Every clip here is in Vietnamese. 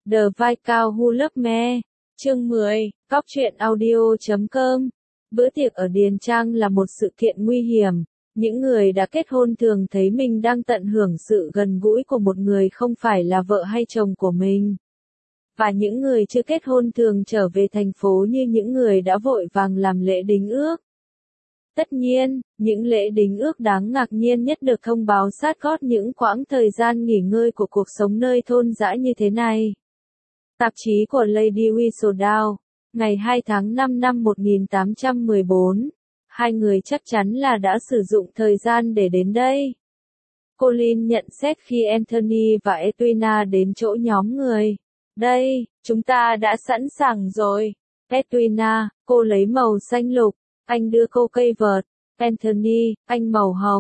The Vai Cao Who Love Me. Chương 10, Cóc truyện audio.com. Bữa tiệc ở Điền Trang là một sự kiện nguy hiểm. Những người đã kết hôn thường thấy mình đang tận hưởng sự gần gũi của một người không phải là vợ hay chồng của mình. Và những người chưa kết hôn thường trở về thành phố như những người đã vội vàng làm lễ đính ước. Tất nhiên, những lễ đính ước đáng ngạc nhiên nhất được thông báo sát gót những quãng thời gian nghỉ ngơi của cuộc sống nơi thôn dã như thế này. Tạp chí của Lady Whistledown, ngày 2 tháng 5 năm 1814. Hai người chắc chắn là đã sử dụng thời gian để đến đây. Colin nhận xét khi Anthony và Edwina đến chỗ nhóm người. Đây, chúng ta đã sẵn sàng rồi. Edwina, cô lấy màu xanh lục. Anh đưa cô cây vợt. Anthony, anh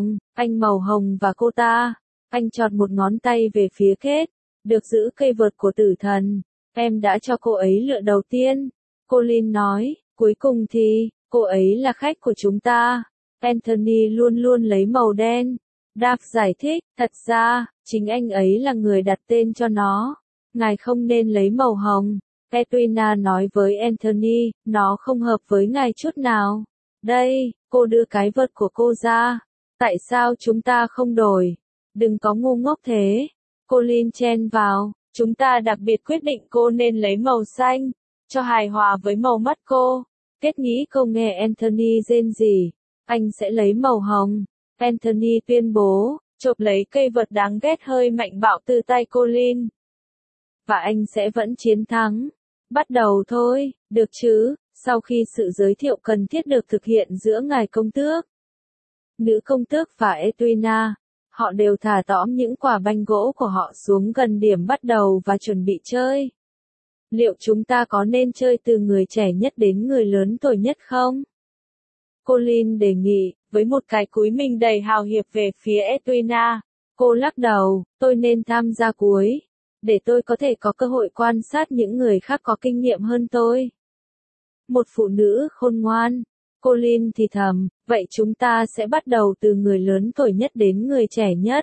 màu hồng và cô ta. Anh chọt một ngón tay về phía Kate. Được giữ cây vợt của tử thần. Em đã cho cô ấy lựa đầu tiên. Colin nói, cuối cùng thì, cô ấy là khách của chúng ta. Anthony luôn luôn lấy màu đen. Dave giải thích, thật ra, chính anh ấy là người đặt tên cho nó. Ngài không nên lấy màu hồng. Edwina nói với Anthony, nó không hợp với ngài chút nào. Đây, cô đưa cái vợt của cô ra. Tại sao chúng ta không đổi? Đừng có ngu ngốc thế. Colin chen vào, chúng ta đặc biệt quyết định cô nên lấy màu xanh, cho hài hòa với màu mắt cô. Kết nghĩ câu nghe Anthony rên rỉ. Anh sẽ lấy màu hồng. Anthony tuyên bố, chộp lấy cây vợt đáng ghét hơi mạnh bạo từ tay Colin. Và anh sẽ vẫn chiến thắng. Bắt đầu thôi, được chứ, sau khi sự giới thiệu cần thiết được thực hiện giữa ngài công tước, nữ công tước và Edwina, họ đều thả tõm những quả banh gỗ của họ xuống gần điểm bắt đầu và chuẩn bị chơi. Liệu chúng ta có nên chơi từ người trẻ nhất đến người lớn tuổi nhất không? Colin đề nghị, với một cái cúi mình đầy hào hiệp về phía Edwina. Cô lắc đầu, tôi nên tham gia cuối, để tôi có thể có cơ hội quan sát những người khác có kinh nghiệm hơn tôi. Một phụ nữ khôn ngoan. Colin thì thầm, vậy chúng ta sẽ bắt đầu từ người lớn tuổi nhất đến người trẻ nhất.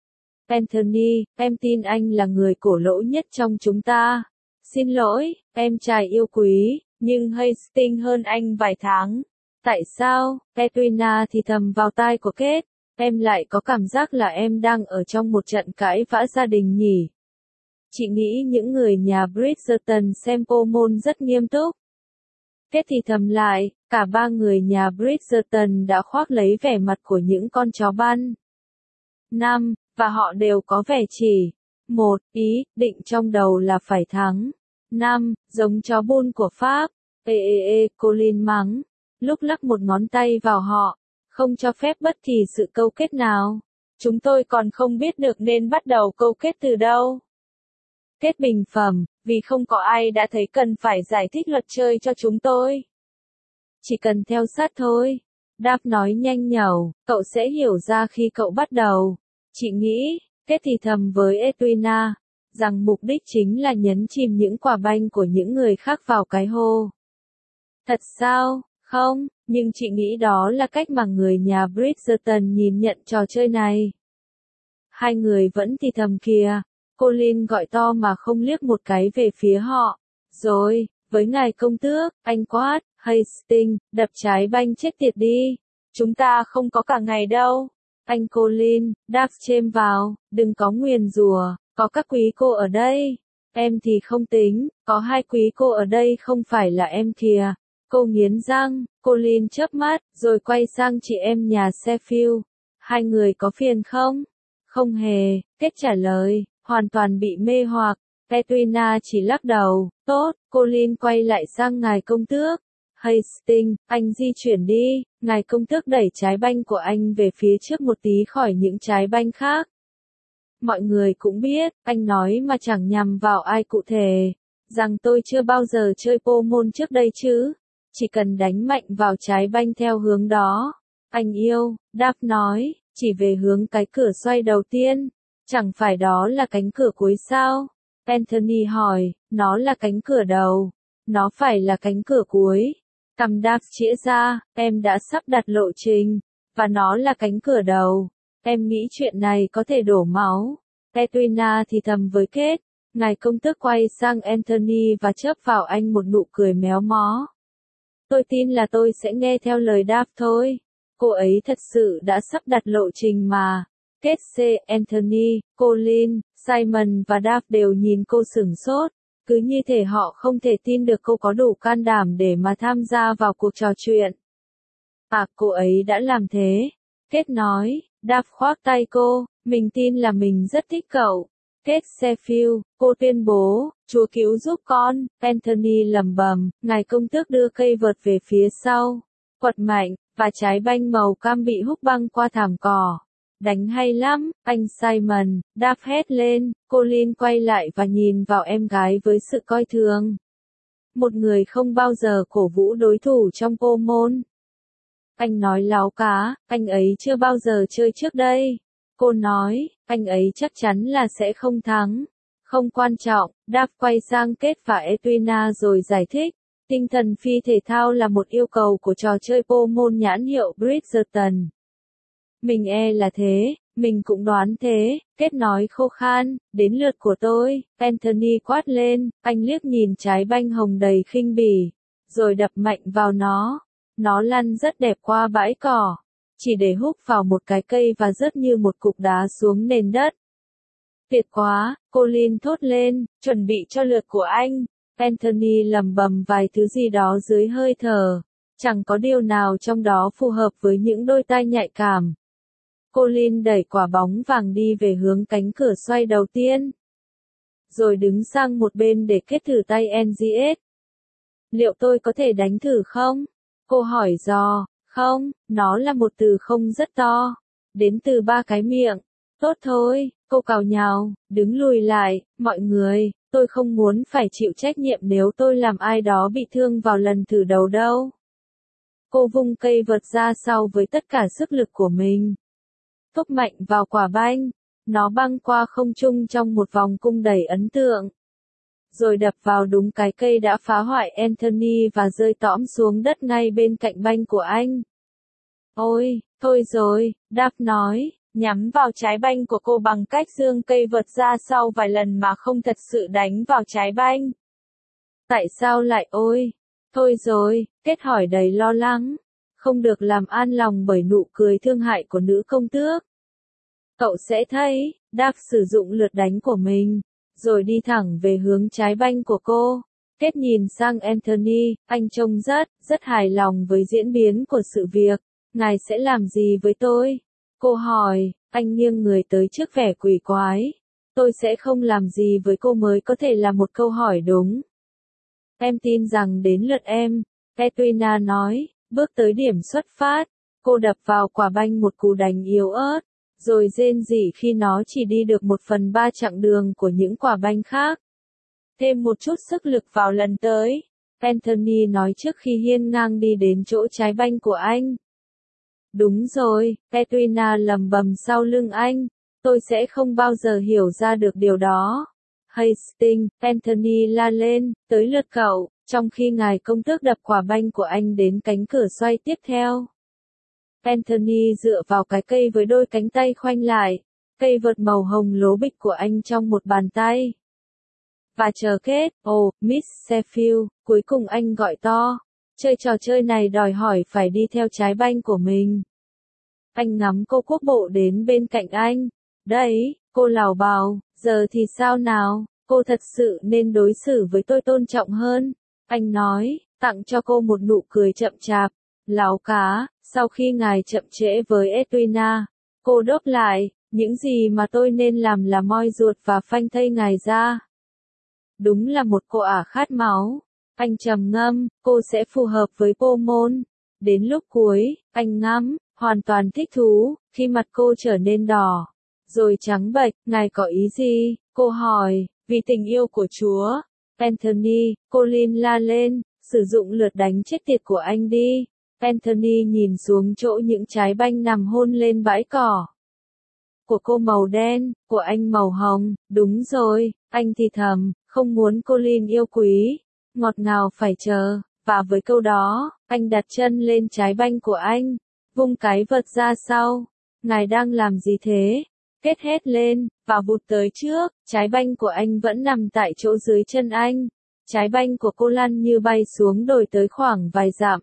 Anthony, em tin anh là người cổ lỗ nhất trong chúng ta. Xin lỗi, em trai yêu quý, nhưng Hastings hơn anh vài tháng. Tại sao? Edwina thì thầm vào tai của Kate, em lại có cảm giác là em đang ở trong một trận cãi vã gia đình nhỉ? Chị nghĩ những người nhà Bridgerton xem Pomone rất nghiêm túc. Kate thì thầm lại, cả ba người nhà Bridgerton đã khoác lấy vẻ mặt của những con chó ban. Và họ đều có vẻ chỉ một ý định trong đầu là phải thắng. Giống chó bull của Pháp. Colin mắng, lúc lắc một ngón tay vào họ, không cho phép bất kỳ sự câu kết nào. Chúng tôi còn không biết được nên bắt đầu câu kết từ đâu. Kết bình phẩm, vì không có ai đã thấy cần phải giải thích luật chơi cho chúng tôi. Chỉ cần theo sát thôi. Dave nói nhanh nhẩu, cậu sẽ hiểu ra khi cậu bắt đầu. Chị nghĩ, Kết thì thầm với Edwina, rằng mục đích chính là nhấn chìm những quả banh của những người khác vào cái hô. Thật sao? Không, nhưng chị nghĩ đó là cách mà người nhà Bridgerton nhìn nhận trò chơi này. Hai người vẫn thì thầm kìa. Colin gọi to mà không liếc một cái về phía họ. Rồi, với ngài công tước, anh quát, Hastings, đập trái banh chết tiệt đi. Chúng ta không có cả ngày đâu. Anh Colin, Dave chêm vào, đừng có nguyền rủa, có các quý cô ở đây. Em thì không tính, có hai quý cô ở đây không phải là em kìa. Cô nghiến răng, Colin chớp mắt, rồi quay sang chị em nhà Sheffield. Hai người có phiền không? Không hề, Kết trả lời, hoàn toàn bị mê hoặc. Edwina chỉ lắc đầu, tốt. Colin quay lại sang ngài công tước. Hastings, anh di chuyển đi. Ngài công tước đẩy trái banh của anh về phía trước một tí khỏi những trái banh khác. Mọi người cũng biết, anh nói mà chẳng nhằm vào ai cụ thể, rằng tôi chưa bao giờ chơi Pomone trước đây chứ. Chỉ cần đánh mạnh vào trái banh theo hướng đó. Anh yêu, Dave nói, chỉ về hướng cái cửa xoay đầu tiên. Chẳng phải đó là cánh cửa cuối sao? Anthony hỏi, nó là cánh cửa đầu. Nó phải là cánh cửa cuối. Cằm Dave chĩa ra, em đã sắp đặt lộ trình. Và nó là cánh cửa đầu. Em nghĩ chuyện này có thể đổ máu. Edwina thì thầm với Kate, ngài công tước quay sang Anthony và chớp vào anh một nụ cười méo mó. Tôi tin là tôi sẽ nghe theo lời Dav thôi. Cô ấy thật sự đã sắp đặt lộ trình mà. Kết C. Anthony, Colin, Simon và Dav đều nhìn cô sửng sốt. Cứ như thể họ không thể tin được cô có đủ can đảm để mà tham gia vào cuộc trò chuyện. À, cô ấy đã làm thế. Kết nói, Dav khoác tay cô, mình tin là mình rất thích cậu. Kết Sheffield, cô tuyên bố, Chúa cứu giúp con. Anthony lẩm bẩm, ngài công tước đưa cây vợt về phía sau. Quật mạnh, và trái banh màu cam bị húc băng qua thảm cỏ. Đánh hay lắm, anh Simon, Dav hét lên. Colin quay lại và nhìn vào em gái với sự coi thường. Một người không bao giờ cổ vũ đối thủ trong cô môn. Anh nói láo cá, anh ấy chưa bao giờ chơi trước đây. Cô nói, anh ấy chắc chắn là sẽ không thắng. Không quan trọng, Dav quay sang Kết và Edwina rồi giải thích. Tinh thần phi thể thao là một yêu cầu của trò chơi môn nhãn hiệu Bridgerton. Mình e là thế, mình cũng đoán thế, Kết nói khô khan, đến lượt của tôi, Anthony quát lên, anh liếc nhìn trái banh hồng đầy khinh bỉ, rồi đập mạnh vào nó. Nó lăn rất đẹp qua bãi cỏ, chỉ để húc vào một cái cây và rớt như một cục đá xuống nền đất. Tuyệt quá, Colin thốt lên, chuẩn bị cho lượt của anh. Anthony lẩm bẩm vài thứ gì đó dưới hơi thở. Chẳng có điều nào trong đó phù hợp với những đôi tai nhạy cảm. Colin đẩy quả bóng vàng đi về hướng cánh cửa xoay đầu tiên. Rồi đứng sang một bên để Kết thử tay NGS. Liệu tôi có thể đánh thử không? Cô hỏi dò. Không, nó là một từ không rất to. Đến từ 3 cái miệng. Tốt thôi, cô cào nhào, đứng lùi lại, mọi người, tôi không muốn phải chịu trách nhiệm nếu tôi làm ai đó bị thương vào lần thử đầu đâu. Cô vung cây vợt ra sau với tất cả sức lực của mình. Thúc mạnh vào quả banh, nó băng qua không trung trong một vòng cung đầy ấn tượng. Rồi đập vào đúng cái cây đã phá hoại Anthony và rơi tõm xuống đất ngay bên cạnh banh của anh. Ôi, thôi rồi, Dav nói, nhắm vào trái banh của cô bằng cách giương cây vợt ra sau vài lần mà không thật sự đánh vào trái banh. Tại sao lại ôi? Thôi rồi, Kết hỏi đầy lo lắng. Không được làm an lòng bởi nụ cười thương hại của nữ công tước. Cậu sẽ thấy, Dav sử dụng lượt đánh của mình, rồi đi thẳng về hướng trái banh của cô. Kết nhìn sang Anthony, anh trông rất hài lòng với diễn biến của sự việc. Ngài sẽ làm gì với tôi? Cô hỏi, anh nghiêng người tới trước vẻ quỷ quái. Tôi sẽ không làm gì với cô mới có thể là một câu hỏi đúng. Em tin rằng đến lượt em, Edwina nói, bước tới điểm xuất phát. Cô đập vào quả banh một cú đánh yếu ớt, rồi rên rỉ khi nó chỉ đi được 1/3 chặng đường của những quả banh khác. Thêm một chút sức lực vào lần tới, Anthony nói trước khi hiên ngang đi đến chỗ trái banh của anh. Đúng rồi, Edwina lẩm bẩm sau lưng anh, tôi sẽ không bao giờ hiểu ra được điều đó. Hastings, Anthony la lên, tới lượt cậu, trong khi ngài công tước đập quả banh của anh đến cánh cửa xoay tiếp theo. Anthony dựa vào cái cây với đôi cánh tay khoanh lại, cây vợt màu hồng lố bịch của anh trong một bàn tay. Và chờ Kết, Miss Sheffield, cuối cùng anh gọi to, chơi trò chơi này đòi hỏi phải đi theo trái banh của mình. Anh ngắm cô quốc bộ đến bên cạnh anh. Đấy, cô lảo bào, giờ thì sao nào, cô thật sự nên đối xử với tôi tôn trọng hơn. Anh nói, tặng cho cô một nụ cười chậm chạp. Láo cá, sau khi ngài chậm trễ với Edwina, cô đáp lại, những gì mà tôi nên làm là moi ruột và phanh thây ngài ra. Đúng là một cô ả khát máu. Anh trầm ngâm, cô sẽ phù hợp với môn. Đến lúc cuối, anh ngắm, hoàn toàn thích thú, khi mặt cô trở nên đỏ, rồi trắng bệch, ngài có ý gì? Cô hỏi, vì tình yêu của Chúa. Anthony, Colin la lên, sử dụng lượt đánh chết tiệt của anh đi. Anthony nhìn xuống chỗ những trái banh nằm hôn lên bãi cỏ. Của cô màu đen, của anh màu hồng, đúng rồi, anh thì thầm, không muốn Colin yêu quý, ngọt ngào phải chờ, và với câu đó, anh đặt chân lên trái banh của anh, vung cái vợt ra sau. Ngài đang làm gì thế? Kết hét lên, và vụt tới trước, trái banh của anh vẫn nằm tại chỗ dưới chân anh. Trái banh của cô lăn như bay xuống đồi tới khoảng vài dặm.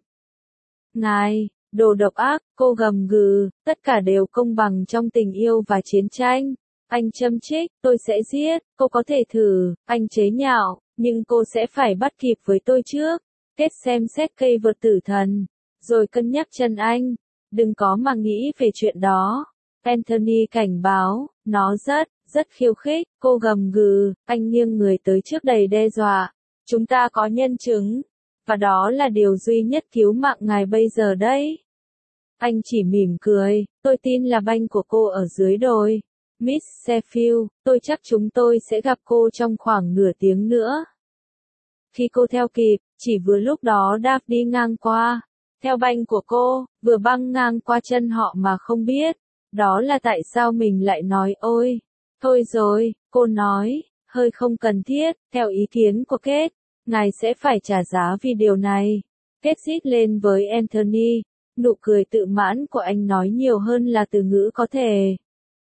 Ngài, đồ độc ác, cô gầm gừ, tất cả đều công bằng trong tình yêu và chiến tranh. Anh châm chích, tôi sẽ giết, cô có thể thử, anh chế nhạo, nhưng cô sẽ phải bắt kịp với tôi trước. Kết xem xét cây vợt tử thần, rồi cân nhắc chân anh. Đừng có mà nghĩ về chuyện đó. Anthony cảnh báo, nó rất khiêu khích, cô gầm gừ, anh nghiêng người tới trước đầy đe dọa. Chúng ta có nhân chứng, và đó là điều duy nhất cứu mạng ngài bây giờ đấy. Anh chỉ mỉm cười, tôi tin là banh của cô ở dưới đồi. Miss Sheffield, tôi chắc chúng tôi sẽ gặp cô trong khoảng nửa tiếng nữa. Khi cô theo kịp, chỉ vừa lúc đó Dave đi ngang qua. Theo banh của cô, vừa băng ngang qua chân họ mà không biết. Đó là tại sao mình lại nói ôi. Thôi rồi, cô nói, hơi không cần thiết, theo ý kiến của Kết. Ngài sẽ phải trả giá vì điều này. Kết rít lên với Anthony. Nụ cười tự mãn của anh nói nhiều hơn là từ ngữ có thể.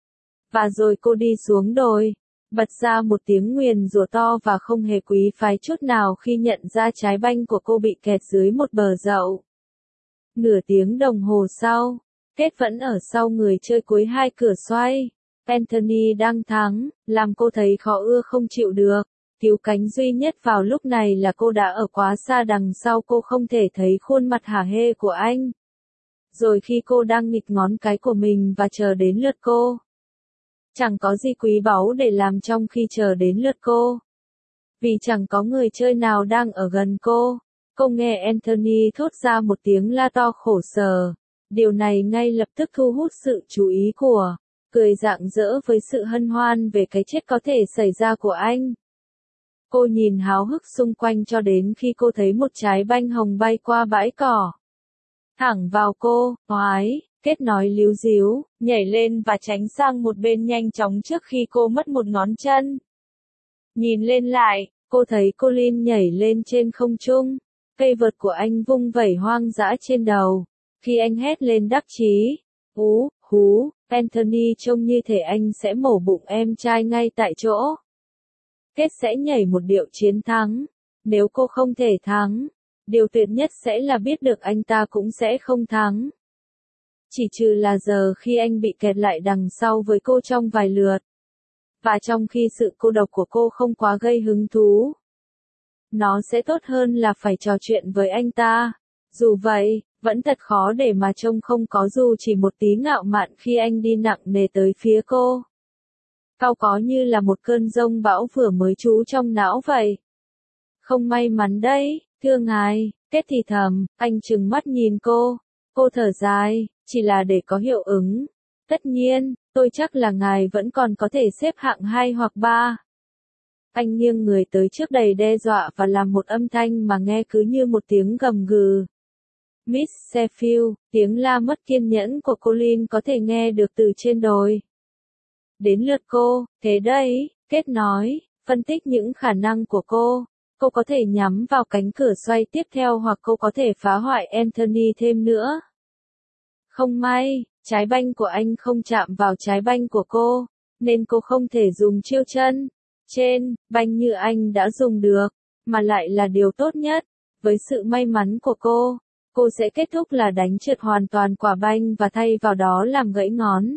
Và rồi cô đi xuống đồi, bật ra một tiếng nguyền rủa to và không hề quý phái chút nào khi nhận ra trái banh của cô bị kẹt dưới một bờ dậu. Nửa tiếng đồng hồ sau, Kết vẫn ở sau người chơi cuối hai cửa xoay. Anthony đang thắng, làm cô thấy khó ưa không chịu được. Cứu cánh duy nhất vào lúc này là cô đã ở quá xa đằng sau, cô không thể thấy khuôn mặt hả hê của anh. Rồi khi cô đang nghịch ngón cái của mình và chờ đến lượt cô. Chẳng có gì quý báu để làm trong khi chờ đến lượt cô. Vì chẳng có người chơi nào đang ở gần cô. Cô nghe Anthony thốt ra một tiếng la to khổ sở. Điều này ngay lập tức thu hút sự chú ý của. Cười rạng rỡ với sự hân hoan về cái chết có thể xảy ra của anh. Cô nhìn háo hức xung quanh cho đến khi cô thấy một trái banh hồng bay qua bãi cỏ. Thẳng vào cô, oái, Kết nói líu díu, nhảy lên và tránh sang một bên nhanh chóng trước khi cô mất một ngón chân. Nhìn lên lại, cô thấy Colin nhảy lên trên không trung. Cây vợt của anh vung vẩy hoang dã trên đầu. Khi anh hét lên đắc chí, hú, Anthony trông như thể anh sẽ mổ bụng em trai ngay tại chỗ. Kết sẽ nhảy một điệu chiến thắng. Nếu cô không thể thắng, điều tuyệt nhất sẽ là biết được anh ta cũng sẽ không thắng. Chỉ trừ là giờ khi anh bị kẹt lại đằng sau với cô trong vài lượt. Và trong khi sự cô độc của cô không quá gây hứng thú. Nó sẽ tốt hơn là phải trò chuyện với anh ta. Dù vậy, vẫn thật khó để mà trông không có dù chỉ một tí ngạo mạn khi anh đi nặng nề tới phía cô. Cao có như là một cơn giông bão vừa mới trú trong não vậy. Không may mắn đấy, thưa ngài, Kết thì thầm, anh trừng mắt nhìn cô. Cô thở dài, chỉ là để có hiệu ứng. Tất nhiên, tôi chắc là ngài vẫn còn có thể xếp hạng 2 hoặc 3. Anh nghiêng người tới trước đầy đe dọa và làm một âm thanh mà nghe cứ như một tiếng gầm gừ. Miss Sheffield, tiếng la mất kiên nhẫn của Colin có thể nghe được từ trên đồi. Đến lượt cô, thế đấy, Kết nói, phân tích những khả năng của cô. Cô có thể nhắm vào cánh cửa xoay tiếp theo hoặc cô có thể phá hoại Anthony thêm nữa. Không may, trái banh của anh không chạm vào trái banh của cô, nên cô không thể dùng chiêu chân trên banh như anh đã dùng được, mà lại là điều tốt nhất. Với sự may mắn của cô sẽ kết thúc là đánh trượt hoàn toàn quả banh và thay vào đó làm gãy ngón.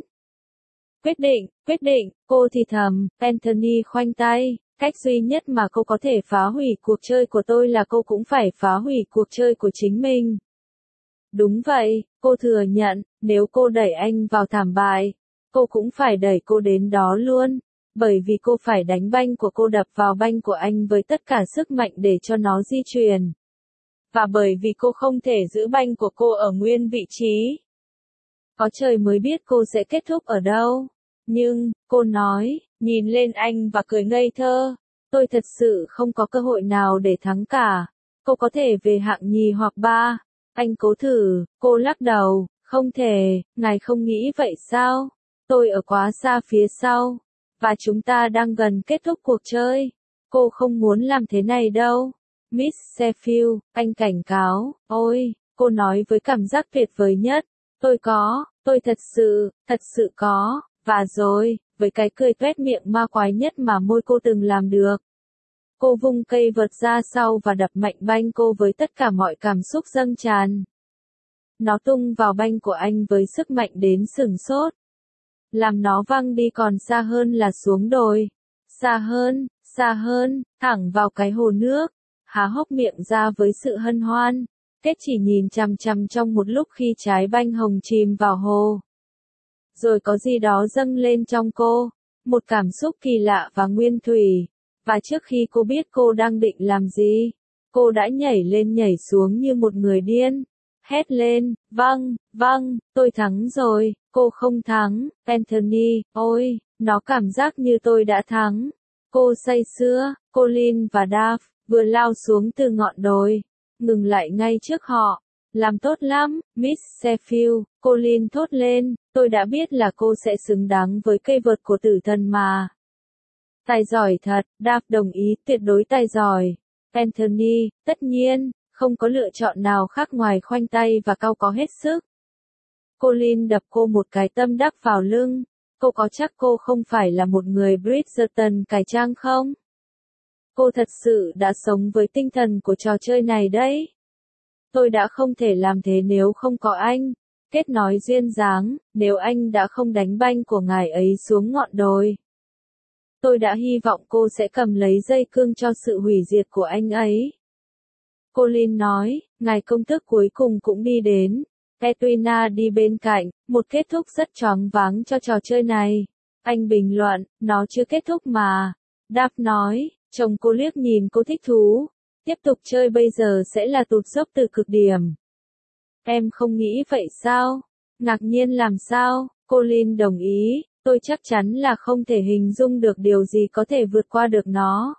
Quyết định, cô thì thầm, Anthony khoanh tay. Cách duy nhất mà cô có thể phá hủy cuộc chơi của tôi là cô cũng phải phá hủy cuộc chơi của chính mình. Đúng vậy, cô thừa nhận, nếu cô đẩy anh vào thảm bại, cô cũng phải đẩy cô đến đó luôn. Bởi vì cô phải đánh banh của cô đập vào banh của anh với tất cả sức mạnh để cho nó di chuyển. Và bởi vì cô không thể giữ banh của cô ở nguyên vị trí. Có trời mới biết cô sẽ kết thúc ở đâu. Nhưng, cô nói, nhìn lên anh và cười ngây thơ. Tôi thật sự không có cơ hội nào để thắng cả. Cô có thể về hạng nhì hoặc 3. Anh cố thử, cô lắc đầu, không thể, ngài không nghĩ vậy sao? Tôi ở quá xa phía sau. Và chúng ta đang gần kết thúc cuộc chơi. Cô không muốn làm thế này đâu. Miss Sheffield, anh cảnh cáo, ôi, cô nói với cảm giác tuyệt vời nhất. Tôi thật sự có. Và rồi, với cái cười tuét miệng ma quái nhất mà môi cô từng làm được. Cô vung cây vợt ra sau và đập mạnh banh cô với tất cả mọi cảm xúc dâng tràn. Nó tung vào banh của anh với sức mạnh đến sửng sốt. Làm nó văng đi còn xa hơn là xuống đồi. Xa hơn, thẳng vào cái hồ nước. Há hốc miệng ra với sự hân hoan. Kết chỉ nhìn chằm chằm trong một lúc khi trái banh hồng chìm vào hồ. Rồi có gì đó dâng lên trong cô. Một cảm xúc kỳ lạ và nguyên thủy. Và trước khi cô biết cô đang định làm gì, cô đã nhảy lên nhảy xuống như một người điên. Hét lên, vâng, tôi thắng rồi, cô không thắng, Anthony, ôi, nó cảm giác như tôi đã thắng. Cô say sưa, Colin và Dave, vừa lao xuống từ ngọn đồi, ngừng lại ngay trước họ. Làm tốt lắm, Miss Sheffield, Colin thốt lên, tôi đã biết là cô sẽ xứng đáng với cây vợt của tử thần mà. Tài giỏi thật, Dave đồng ý, tuyệt đối tài giỏi. Anthony, tất nhiên, không có lựa chọn nào khác ngoài khoanh tay và cau có hết sức. Colin đập cô một cái tâm đắc vào lưng. Cô có chắc cô không phải là một người Bridgerton cải trang không? Cô thật sự đã sống với tinh thần của trò chơi này đấy. Tôi đã không thể làm thế nếu không có anh. Kết nói duyên dáng, nếu anh đã không đánh banh của ngài ấy xuống ngọn đồi. Tôi đã hy vọng cô sẽ cầm lấy dây cương cho sự hủy diệt của anh ấy. Colin nói, ngài công tước cuối cùng cũng đi đến. Edwina đi bên cạnh, một kết thúc rất choáng váng cho trò chơi này. Anh bình luận, nó chưa kết thúc mà. Dave nói, chồng cô liếc nhìn cô thích thú. Tiếp tục chơi bây giờ sẽ là tụt dốc từ cực điểm. Em không nghĩ vậy sao? Ngạc nhiên làm sao? Colin đồng ý, tôi chắc chắn là không thể hình dung được điều gì có thể vượt qua được nó.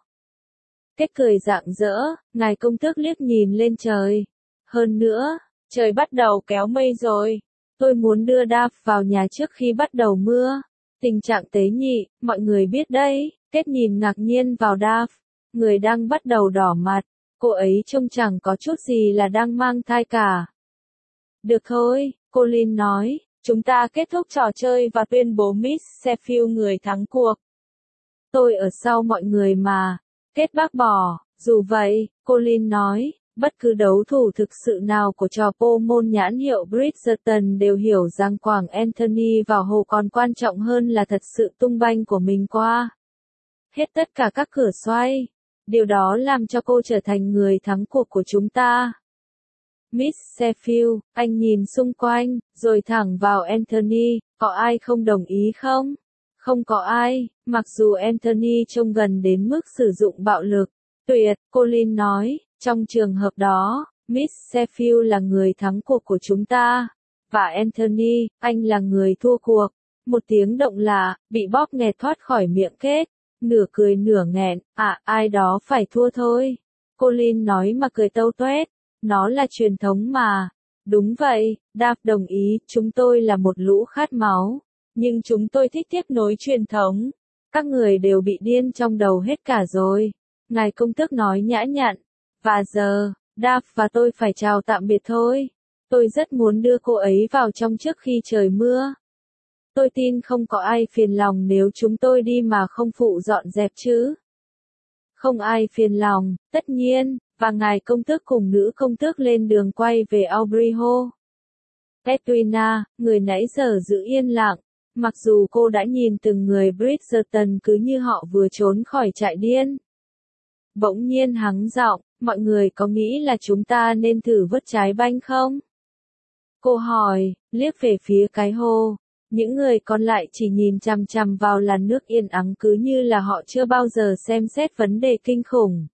Kết cười rạng rỡ, ngài công tước liếc nhìn lên trời. Hơn nữa, trời bắt đầu kéo mây rồi. Tôi muốn đưa Dave vào nhà trước khi bắt đầu mưa. Tình trạng tế nhị, mọi người biết đấy. Kết nhìn ngạc nhiên vào Dave. Người đang bắt đầu đỏ mặt. Cô ấy trông chẳng có chút gì là đang mang thai cả. Được thôi, Colin nói. Chúng ta kết thúc trò chơi và tuyên bố Miss Sheffield người thắng cuộc. Tôi ở sau mọi người mà. Kết bác bỏ. Dù vậy, Colin nói, bất cứ đấu thủ thực sự nào của trò pô môn nhãn hiệu Bridgerton đều hiểu rằng quảng Anthony vào hồ còn quan trọng hơn là thật sự tung banh của mình qua hết tất cả các cửa xoay. Điều đó làm cho cô trở thành người thắng cuộc của chúng ta. Miss Sheffield, anh nhìn xung quanh, rồi thẳng vào Anthony, có ai không đồng ý không? Không có ai, mặc dù Anthony trông gần đến mức sử dụng bạo lực. Tuyệt, Colin nói, trong trường hợp đó, Miss Sheffield là người thắng cuộc của chúng ta. Và Anthony, anh là người thua cuộc. Một tiếng động lạ, bị bóp nghẹt thoát khỏi miệng Kết. Nửa cười nửa nghẹn, ai đó phải thua thôi. Colin nói mà cười tâu tuét. Nó là truyền thống mà. Đúng vậy, Dave đồng ý, chúng tôi là một lũ khát máu. Nhưng chúng tôi thích tiếp nối truyền thống. Các người đều bị điên trong đầu hết cả rồi. Ngài công tước nói nhã nhặn. Và giờ, Dave và tôi phải chào tạm biệt thôi. Tôi rất muốn đưa cô ấy vào trong trước khi trời mưa. Tôi tin không có ai phiền lòng nếu chúng tôi đi mà không phụ dọn dẹp chứ. Không ai phiền lòng, tất nhiên, và ngài công tước cùng nữ công tước lên đường quay về Aubrey Hall. Edwina, người nãy giờ giữ yên lặng, mặc dù cô đã nhìn từng người Bridgerton cứ như họ vừa trốn khỏi trại điên. Bỗng nhiên hắng giọng, mọi người có nghĩ là chúng ta nên thử vớt trái banh không? Cô hỏi, liếc về phía cái hồ. Những người còn lại chỉ nhìn chằm chằm vào làn nước yên ắng cứ như là họ chưa bao giờ xem xét vấn đề kinh khủng.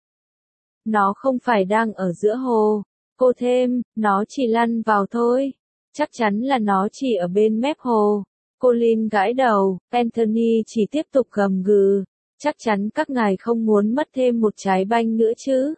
Nó không phải đang ở giữa hồ. Cô thêm, nó chỉ lăn vào thôi. Chắc chắn là nó chỉ ở bên mép hồ. Colin gãi đầu, Anthony chỉ tiếp tục gầm gừ. Chắc chắn các ngài không muốn mất thêm một trái banh nữa chứ.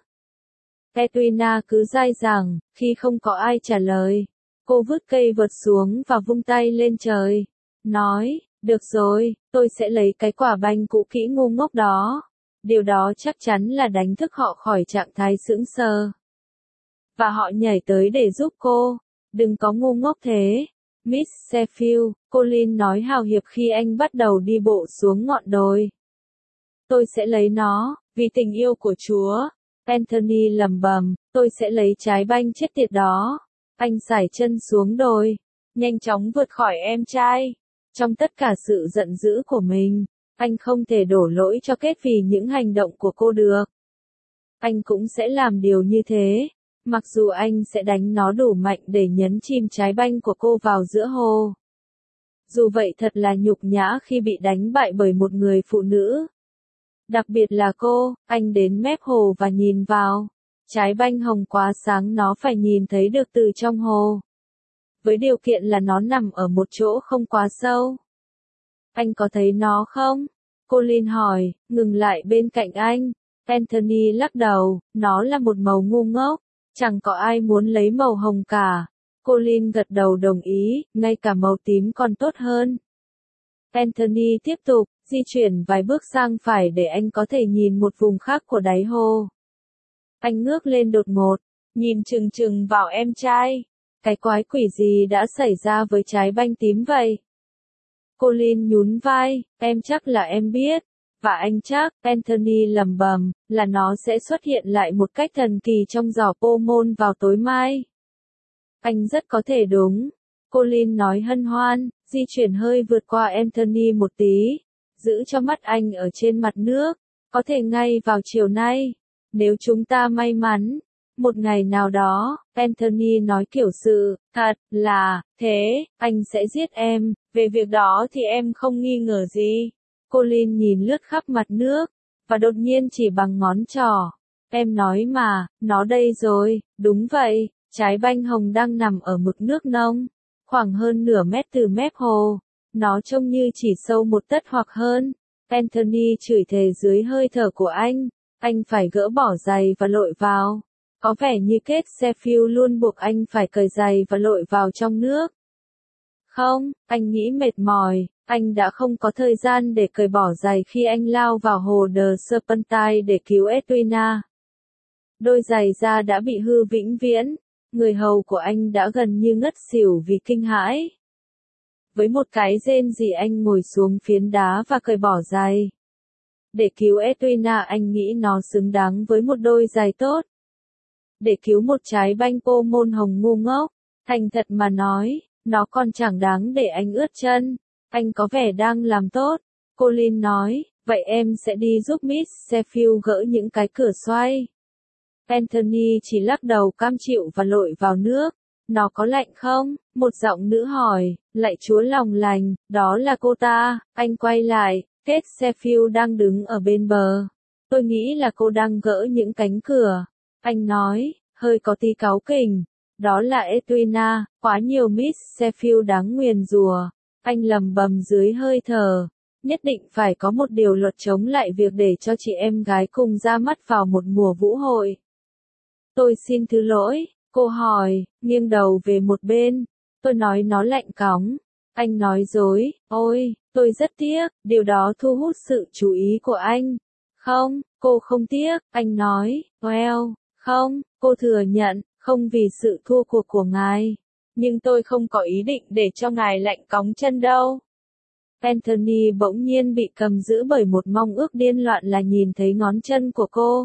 Edwina cứ dai dẳng, khi không có ai trả lời. Cô vứt cây vợt xuống và vung tay lên trời. Nói, được rồi, tôi sẽ lấy cái quả banh cũ kỹ ngu ngốc đó. Điều đó chắc chắn là đánh thức họ khỏi trạng thái sững sờ. Và họ nhảy tới để giúp cô. Đừng có ngu ngốc thế. Miss Sheffield, Colin nói hào hiệp khi anh bắt đầu đi bộ xuống ngọn đồi. Tôi sẽ lấy nó, vì tình yêu của Chúa. Anthony lẩm bẩm, tôi sẽ lấy trái banh chết tiệt đó. Anh sải chân xuống đồi, nhanh chóng vượt khỏi em trai. Trong tất cả sự giận dữ của mình, anh không thể đổ lỗi cho Kate vì những hành động của cô được. Anh cũng sẽ làm điều như thế, mặc dù anh sẽ đánh nó đủ mạnh để nhấn chìm trái banh của cô vào giữa hồ. Dù vậy thật là nhục nhã khi bị đánh bại bởi một người phụ nữ. Đặc biệt là cô, anh đến mép hồ và nhìn vào. Trái banh hồng quá sáng nó phải nhìn thấy được từ trong hồ. Với điều kiện là nó nằm ở một chỗ không quá sâu. Anh có thấy nó không? Colin hỏi, ngừng lại bên cạnh anh. Anthony lắc đầu, nó là một màu ngu ngốc. Chẳng có ai muốn lấy màu hồng cả. Colin gật đầu đồng ý, ngay cả màu tím còn tốt hơn. Anthony tiếp tục, di chuyển vài bước sang phải để anh có thể nhìn một vùng khác của đáy hồ. Anh ngước lên đột ngột, nhìn chừng chừng vào em trai. Cái quái quỷ gì đã xảy ra với trái banh tím vậy? Colin nhún vai, em chắc là em biết. Và anh chắc, Anthony lẩm bẩm, là nó sẽ xuất hiện lại một cách thần kỳ trong giỏ Pomon vào tối mai. Anh rất có thể đúng. Colin nói hân hoan, di chuyển hơi vượt qua Anthony một tí, giữ cho mắt anh ở trên mặt nước, có thể ngay vào chiều nay, nếu chúng ta may mắn. Một ngày nào đó, Anthony nói kiểu sự, thật là, thế, anh sẽ giết em, về việc đó thì em không nghi ngờ gì. Colin nhìn lướt khắp mặt nước, và đột nhiên chỉ bằng ngón trỏ. Em nói mà, nó đây rồi, đúng vậy, trái banh hồng đang nằm ở mực nước nông, khoảng hơn nửa mét từ mép hồ. Nó trông như chỉ sâu một tấc hoặc hơn. Anthony chửi thề dưới hơi thở của anh phải gỡ bỏ giày và lội vào. Có vẻ như Kate Sheffield luôn buộc anh phải cởi giày và lội vào trong nước. Không, anh nghĩ mệt mỏi, anh đã không có thời gian để cởi bỏ giày khi anh lao vào hồ The Serpentine để cứu Edwina. Đôi giày da đã bị hư vĩnh viễn, người hầu của anh đã gần như ngất xỉu vì kinh hãi. Với một cái rên rỉ anh ngồi xuống phiến đá và cởi bỏ giày. Để cứu Edwina anh nghĩ nó xứng đáng với một đôi giày tốt. Để cứu một trái banh Pomon hồng ngu ngốc, thành thật mà nói, nó còn chẳng đáng để anh ướt chân. Anh có vẻ đang làm tốt. Colin nói, vậy em sẽ đi giúp Miss Sheffield gỡ những cái cửa xoay. Anthony chỉ lắc đầu cam chịu và lội vào nước. Nó có lạnh không? Một giọng nữ hỏi, lạy Chúa lòng lành, đó là cô ta. Anh quay lại, Kate Sheffield đang đứng ở bên bờ. Tôi nghĩ là cô đang gỡ những cánh cửa. Anh nói, hơi có tí cáu kỉnh. Đó là Edwina, quá nhiều Miss Sheffield đáng nguyền rủa. Anh lầm bầm dưới hơi thở. Nhất định phải có một điều luật chống lại việc để cho chị em gái cùng ra mắt vào một mùa vũ hội. Tôi xin thứ lỗi, cô hỏi, nghiêng đầu về một bên. Tôi nói nó lạnh cóng. Anh nói dối, ôi, tôi rất tiếc, điều đó thu hút sự chú ý của anh. Không, cô không tiếc, anh nói, well, không, cô thừa nhận, không vì sự thua cuộc của ngài. Nhưng tôi không có ý định để cho ngài lạnh cóng chân đâu. Anthony bỗng nhiên bị cầm giữ bởi một mong ước điên loạn là nhìn thấy ngón chân của cô.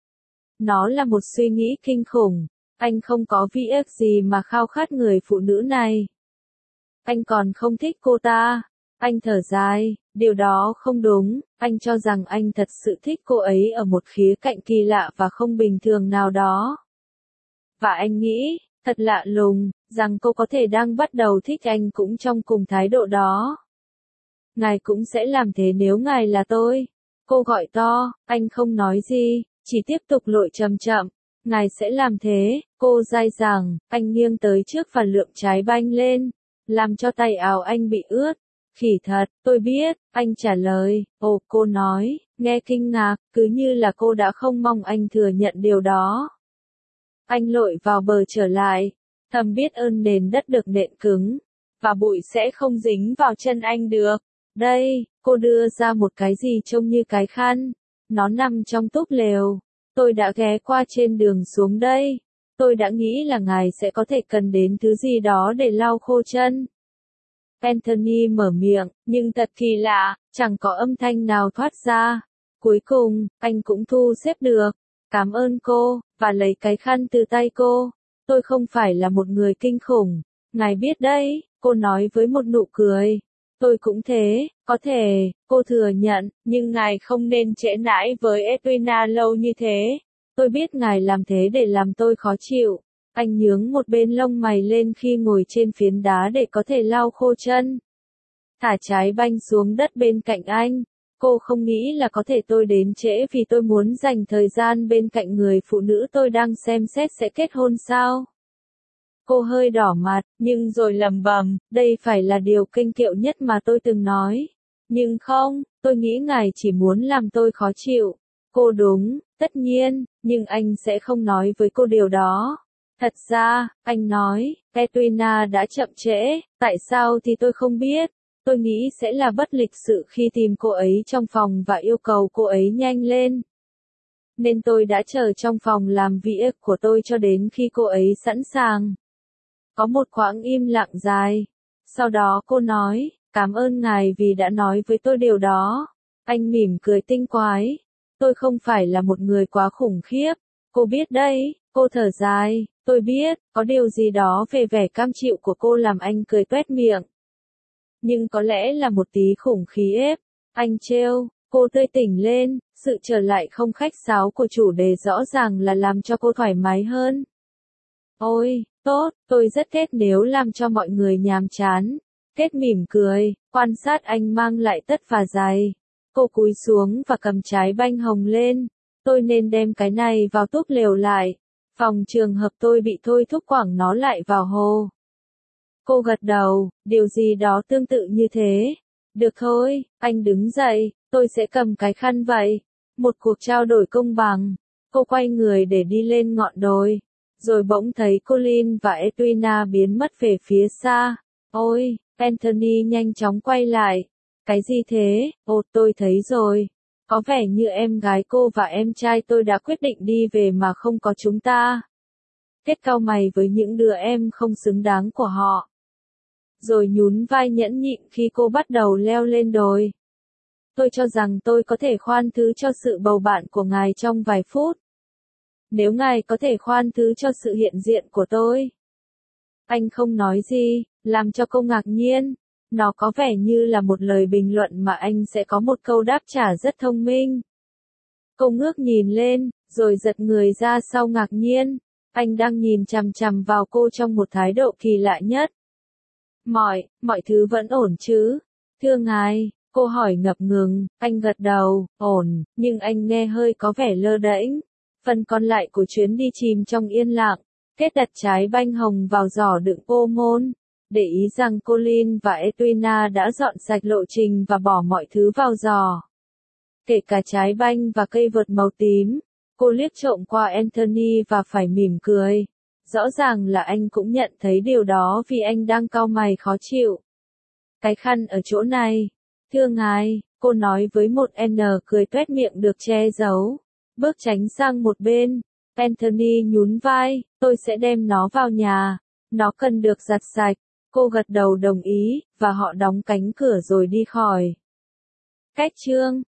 Nó là một suy nghĩ kinh khủng. Anh không có vị ức gì mà khao khát người phụ nữ này. Anh còn không thích cô ta. Anh thở dài, điều đó không đúng. Anh cho rằng anh thật sự thích cô ấy ở một khía cạnh kỳ lạ và không bình thường nào đó. Và anh nghĩ, thật lạ lùng, rằng cô có thể đang bắt đầu thích anh cũng trong cùng thái độ đó. Ngài cũng sẽ làm thế nếu ngài là tôi. Cô gọi to, anh không nói gì, chỉ tiếp tục lội chậm chậm. Ngài sẽ làm thế, cô dai dẳng, anh nghiêng tới trước và lượm trái banh lên, làm cho tay áo anh bị ướt. Khỉ thật, tôi biết, anh trả lời, ồ cô nói, nghe kinh ngạc, cứ như là cô đã không mong anh thừa nhận điều đó. Anh lội vào bờ trở lại, thầm biết ơn nền đất được nện cứng, và bụi sẽ không dính vào chân anh được. Đây, cô đưa ra một cái gì trông như cái khăn, nó nằm trong túp lều. Tôi đã ghé qua trên đường xuống đây. Tôi đã nghĩ là ngài sẽ có thể cần đến thứ gì đó để lau khô chân. Anthony mở miệng, nhưng thật kỳ lạ, chẳng có âm thanh nào thoát ra. Cuối cùng, anh cũng thu xếp được. Cảm ơn cô, và lấy cái khăn từ tay cô. Tôi không phải là một người kinh khủng. Ngài biết đấy, cô nói với một nụ cười. Tôi cũng thế, có thể, cô thừa nhận, nhưng ngài không nên trễ nải với Edwina lâu như thế. Tôi biết ngài làm thế để làm tôi khó chịu. Anh nhướng một bên lông mày lên khi ngồi trên phiến đá để có thể lau khô chân. Thả trái banh xuống đất bên cạnh anh. Cô không nghĩ là có thể tôi đến trễ vì tôi muốn dành thời gian bên cạnh người phụ nữ tôi đang xem xét sẽ kết hôn sao? Cô hơi đỏ mặt, nhưng rồi lẩm bẩm, đây phải là điều kinh kiệu nhất mà tôi từng nói. Nhưng không, tôi nghĩ ngài chỉ muốn làm tôi khó chịu. Cô đúng, tất nhiên, nhưng anh sẽ không nói với cô điều đó. Thật ra, anh nói, Edwina đã chậm trễ, tại sao thì tôi không biết. Tôi nghĩ sẽ là bất lịch sự khi tìm cô ấy trong phòng và yêu cầu cô ấy nhanh lên. Nên tôi đã chờ trong phòng làm việc của tôi cho đến khi cô ấy sẵn sàng. Có một khoảng im lặng dài. Sau đó cô nói, cảm ơn ngài vì đã nói với tôi điều đó. Anh mỉm cười tinh quái. Tôi không phải là một người quá khủng khiếp. Cô biết đấy, cô thở dài. Tôi biết, có điều gì đó về vẻ cam chịu của cô làm anh cười toét miệng. Nhưng có lẽ là một tí khủng khiếp. Anh trêu, cô tươi tỉnh lên, sự trở lại không khách sáo của chủ đề rõ ràng là làm cho cô thoải mái hơn. Ôi, tốt, tôi rất ghét nếu làm cho mọi người nhàm chán. Kết mỉm cười, quan sát anh mang lại tất và giày. Cô cúi xuống và cầm trái banh hồng lên. Tôi nên đem cái này vào túp lều lại. Phòng trường hợp tôi bị thôi thúc quẳng nó lại vào hồ. Cô gật đầu, điều gì đó tương tự như thế. Được thôi, anh đứng dậy, tôi sẽ cầm cái khăn vậy. Một cuộc trao đổi công bằng. Cô quay người để đi lên ngọn đồi. Rồi bỗng thấy Colin và Edwina biến mất về phía xa. Ôi, Anthony nhanh chóng quay lại. Cái gì thế? Ồ, tôi thấy rồi. Có vẻ như em gái cô và em trai tôi đã quyết định đi về mà không có chúng ta. Kết cau mày với những đứa em không xứng đáng của họ. Rồi nhún vai nhẫn nhịn khi cô bắt đầu leo lên đồi. Tôi cho rằng tôi có thể khoan thứ cho sự bầu bạn của ngài trong vài phút. Nếu ngài có thể khoan thứ cho sự hiện diện của tôi. Anh không nói gì, làm cho cô ngạc nhiên. Nó có vẻ như là một lời bình luận mà anh sẽ có một câu đáp trả rất thông minh. Cô ngước nhìn lên, rồi giật người ra sau ngạc nhiên. Anh đang nhìn chằm chằm vào cô trong một thái độ kỳ lạ nhất. Mọi thứ vẫn ổn chứ? Thưa ngài, cô hỏi ngập ngừng, anh gật đầu, ổn, nhưng anh nghe hơi có vẻ lơ đễnh. Phần còn lại của chuyến đi chìm trong yên lặng. Kết đặt trái banh hồng vào giỏ đựng ô môn. Để ý rằng Colin và Edwina đã dọn sạch lộ trình và bỏ mọi thứ vào giỏ. Kể cả trái banh và cây vợt màu tím. Cô liếc trộm qua Anthony và phải mỉm cười. Rõ ràng là anh cũng nhận thấy điều đó vì anh đang cau mày khó chịu. Cái khăn ở chỗ này. Thưa ngài, cô nói với một N cười tuét miệng được che giấu. Bước tránh sang một bên. Anthony nhún vai, tôi sẽ đem nó vào nhà. Nó cần được giặt sạch. Cô gật đầu đồng ý, và họ đóng cánh cửa rồi đi khỏi. Cách chương